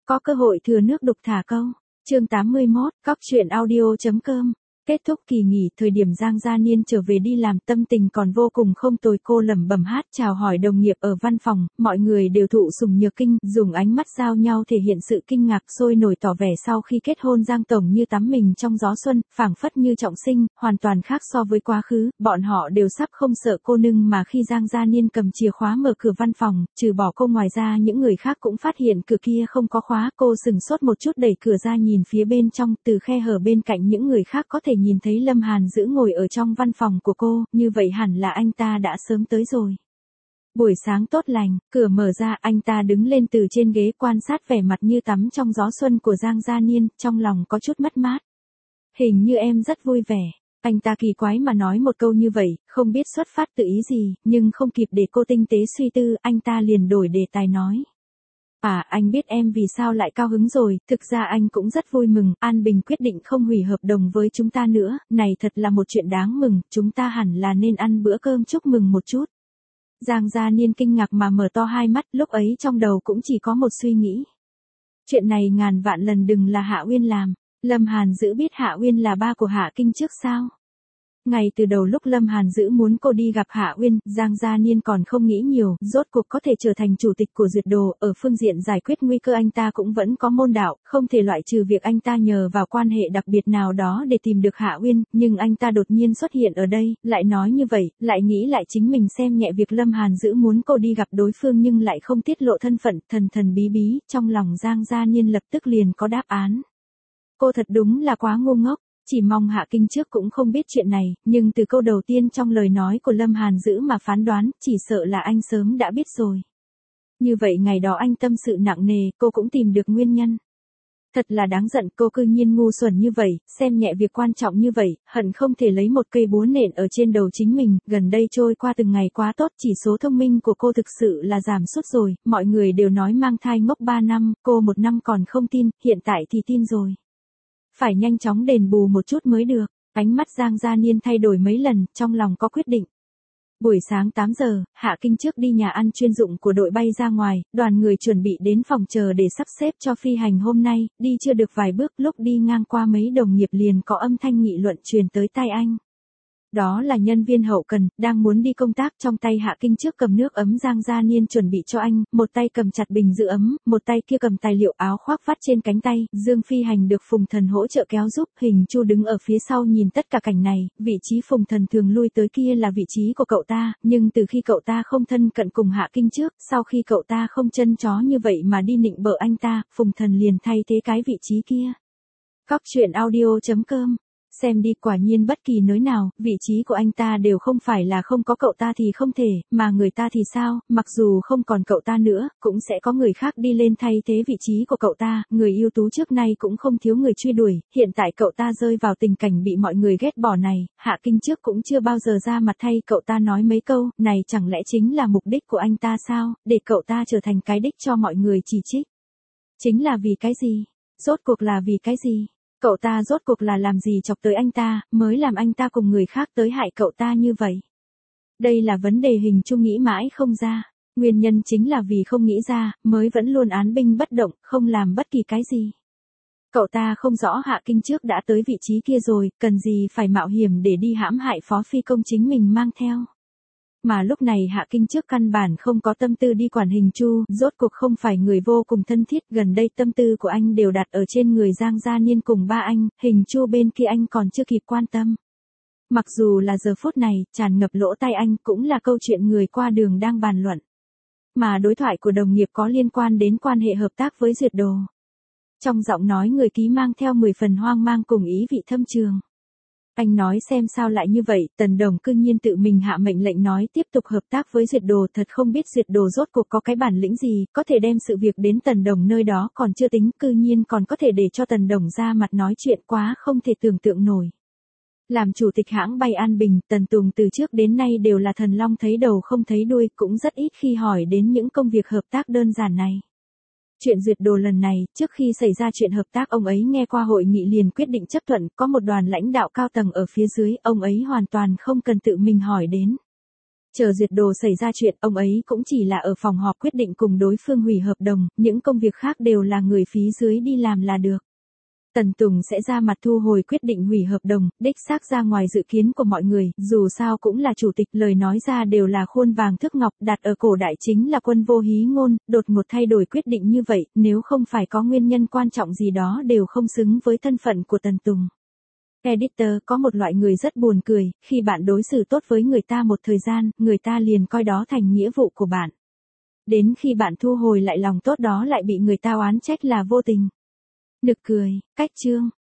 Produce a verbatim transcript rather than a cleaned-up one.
Có cơ hội thừa nước đục thả câu. Chương tám mươi mốt, cóc truyện audio chấm com. Kết thúc kỳ nghỉ, thời điểm Giang Gia Niên trở về đi làm, tâm tình còn vô cùng không tồi, cô lẩm bẩm hát chào hỏi đồng nghiệp ở văn phòng, mọi người đều thụ sủng nhược kinh, dùng ánh mắt giao nhau thể hiện sự kinh ngạc sôi nổi, tỏ vẻ sau khi kết hôn Giang tổng như tắm mình trong gió xuân, phảng phất như trọng sinh, hoàn toàn khác so với quá khứ, bọn họ đều sắp không sợ cô nương, mà khi Giang Gia Niên cầm chìa khóa mở cửa văn phòng, trừ bỏ cô ngoài ra những người khác cũng phát hiện cửa kia không có khóa, cô sừng sốt một chút đẩy cửa ra nhìn phía bên trong, từ khe hở bên cạnh những người khác có thể nhìn thấy Lâm Hàn Dữ ngồi ở trong văn phòng của cô, như vậy hẳn là anh ta đã sớm tới rồi. Buổi sáng tốt lành, cửa mở ra, anh ta đứng lên từ trên ghế quan sát vẻ mặt như tắm trong gió xuân của Giang Gia Niên, trong lòng có chút mất mát. Hình như em rất vui vẻ. Anh ta kỳ quái mà nói một câu như vậy, không biết xuất phát từ ý gì, nhưng không kịp để cô tinh tế suy tư, anh ta liền đổi đề tài nói. À, anh biết em vì sao lại cao hứng rồi, thực ra anh cũng rất vui mừng, An Bình quyết định không hủy hợp đồng với chúng ta nữa, này thật là một chuyện đáng mừng, chúng ta hẳn là nên ăn bữa cơm chúc mừng một chút. Giang Gia Niên kinh ngạc mà mở to hai mắt, lúc ấy trong đầu cũng chỉ có một suy nghĩ. Chuyện này ngàn vạn lần đừng là Hạ Uyên làm. Lâm Hàn Dữ biết Hạ Uyên là ba của Hạ Kinh trước sao? Ngay từ đầu lúc Lâm Hàn Dữ muốn cô đi gặp Hạ Uyên, Giang Gia Niên còn không nghĩ nhiều, rốt cuộc có thể trở thành chủ tịch của Duyệt Đồ, ở phương diện giải quyết nguy cơ anh ta cũng vẫn có môn đạo, không thể loại trừ việc anh ta nhờ vào quan hệ đặc biệt nào đó để tìm được Hạ Uyên, nhưng anh ta đột nhiên xuất hiện ở đây, lại nói như vậy, lại nghĩ lại chính mình xem nhẹ việc Lâm Hàn Dữ muốn cô đi gặp đối phương nhưng lại không tiết lộ thân phận, thần thần bí bí, trong lòng Giang Gia Niên lập tức liền có đáp án. Cô thật đúng là quá ngu ngốc. Chỉ mong Hạ Kinh trước cũng không biết chuyện này, nhưng từ câu đầu tiên trong lời nói của Lâm Hàn Dữ mà phán đoán, chỉ sợ là anh sớm đã biết rồi. Như vậy ngày đó anh tâm sự nặng nề, cô cũng tìm được nguyên nhân. Thật là đáng giận, cô cư nhiên ngu xuẩn như vậy, xem nhẹ việc quan trọng như vậy, hận không thể lấy một cây búa nện ở trên đầu chính mình, gần đây trôi qua từng ngày quá tốt, chỉ số thông minh của cô thực sự là giảm sút rồi, mọi người đều nói mang thai ngốc ba năm, cô một năm còn không tin, hiện tại thì tin rồi. Phải nhanh chóng đền bù một chút mới được, ánh mắt Giang Gia Niên thay đổi mấy lần, trong lòng có quyết định. Buổi sáng tám giờ, Hạ Kinh trước đi nhà ăn chuyên dụng của đội bay ra ngoài, đoàn người chuẩn bị đến phòng chờ để sắp xếp cho phi hành hôm nay, đi chưa được vài bước lúc đi ngang qua mấy đồng nghiệp liền có âm thanh nghị luận truyền tới tai anh. Đó là nhân viên hậu cần, đang muốn đi công tác, trong tay Hạ Kinh trước cầm nước ấm Giang Gia Niên chuẩn bị cho anh, một tay cầm chặt bình giữ ấm, một tay kia cầm tài liệu áo khoác vắt trên cánh tay, Dương Phi Hành được Phùng Thần hỗ trợ kéo giúp, Hình Chu đứng ở phía sau nhìn tất cả cảnh này, vị trí Phùng Thần thường lui tới kia là vị trí của cậu ta, nhưng từ khi cậu ta không thân cận cùng Hạ Kinh trước, sau khi cậu ta không chân chó như vậy mà đi nịnh bợ anh ta, Phùng Thần liền thay thế cái vị trí kia. Cóc truyện audio chấm com. Xem đi, quả nhiên bất kỳ nơi nào, vị trí của anh ta đều không phải là không có cậu ta thì không thể, mà người ta thì sao, mặc dù không còn cậu ta nữa, cũng sẽ có người khác đi lên thay thế vị trí của cậu ta, người ưu tú trước nay cũng không thiếu người truy đuổi, hiện tại cậu ta rơi vào tình cảnh bị mọi người ghét bỏ này, Hạ Kinh trước cũng chưa bao giờ ra mặt thay cậu ta nói mấy câu, này chẳng lẽ chính là mục đích của anh ta sao, để cậu ta trở thành cái đích cho mọi người chỉ trích. Chính là vì cái gì? Rốt cuộc là vì cái gì? Cậu ta rốt cuộc là làm gì chọc tới anh ta, mới làm anh ta cùng người khác tới hại cậu ta như vậy? Đây là vấn đề Hình Chu nghĩ mãi không ra. Nguyên nhân chính là vì không nghĩ ra, mới vẫn luôn án binh bất động, không làm bất kỳ cái gì. Cậu ta không rõ Hạ Kinh trước đã tới vị trí kia rồi, cần gì phải mạo hiểm để đi hãm hại phó phi công chính mình mang theo. Mà lúc này Hạ Kinh trước căn bản không có tâm tư đi quản Hình Chu, rốt cuộc không phải người vô cùng thân thiết, gần đây tâm tư của anh đều đặt ở trên người Giang Gia Niên cùng ba anh, Hình Chu bên kia anh còn chưa kịp quan tâm. Mặc dù là giờ phút này, tràn ngập lỗ tai anh cũng là câu chuyện người qua đường đang bàn luận. Mà đối thoại của đồng nghiệp có liên quan đến quan hệ hợp tác với Duyệt Đồ. Trong giọng nói người ký mang theo mười phần hoang mang cùng ý vị thâm trường. Anh nói xem sao lại như vậy, Tần Đồng cư nhiên tự mình hạ mệnh lệnh nói tiếp tục hợp tác với Duyệt Đồ, thật không biết Duyệt Đồ rốt cuộc có cái bản lĩnh gì, có thể đem sự việc đến Tần Đồng nơi đó còn chưa tính, cư nhiên còn có thể để cho Tần Đồng ra mặt nói chuyện, quá không thể tưởng tượng nổi. Làm chủ tịch hãng bay An Bình, Tần Tùng từ trước đến nay đều là thần long thấy đầu không thấy đuôi, cũng rất ít khi hỏi đến những công việc hợp tác đơn giản này. Chuyện Duyệt Đồ lần này, trước khi xảy ra chuyện hợp tác ông ấy nghe qua hội nghị liền quyết định chấp thuận, có một đoàn lãnh đạo cao tầng ở phía dưới, ông ấy hoàn toàn không cần tự mình hỏi đến. Chờ duyệt đồ xảy ra chuyện, ông ấy cũng chỉ là ở phòng họp quyết định cùng đối phương hủy hợp đồng, những công việc khác đều là người phía dưới đi làm là được. Tần Tùng sẽ ra mặt thu hồi quyết định hủy hợp đồng, đích xác ra ngoài dự kiến của mọi người, dù sao cũng là chủ tịch, lời nói ra đều là khuôn vàng thước ngọc, đặt ở cổ đại chính là quân vô hí ngôn, đột ngột thay đổi quyết định như vậy, nếu không phải có nguyên nhân quan trọng gì đó đều không xứng với thân phận của Tần Tùng. Editor, có một loại người rất buồn cười, khi bạn đối xử tốt với người ta một thời gian, người ta liền coi đó thành nghĩa vụ của bạn. Đến khi bạn thu hồi lại lòng tốt đó lại bị người ta oán trách là vô tình. Nực cười, cách chương.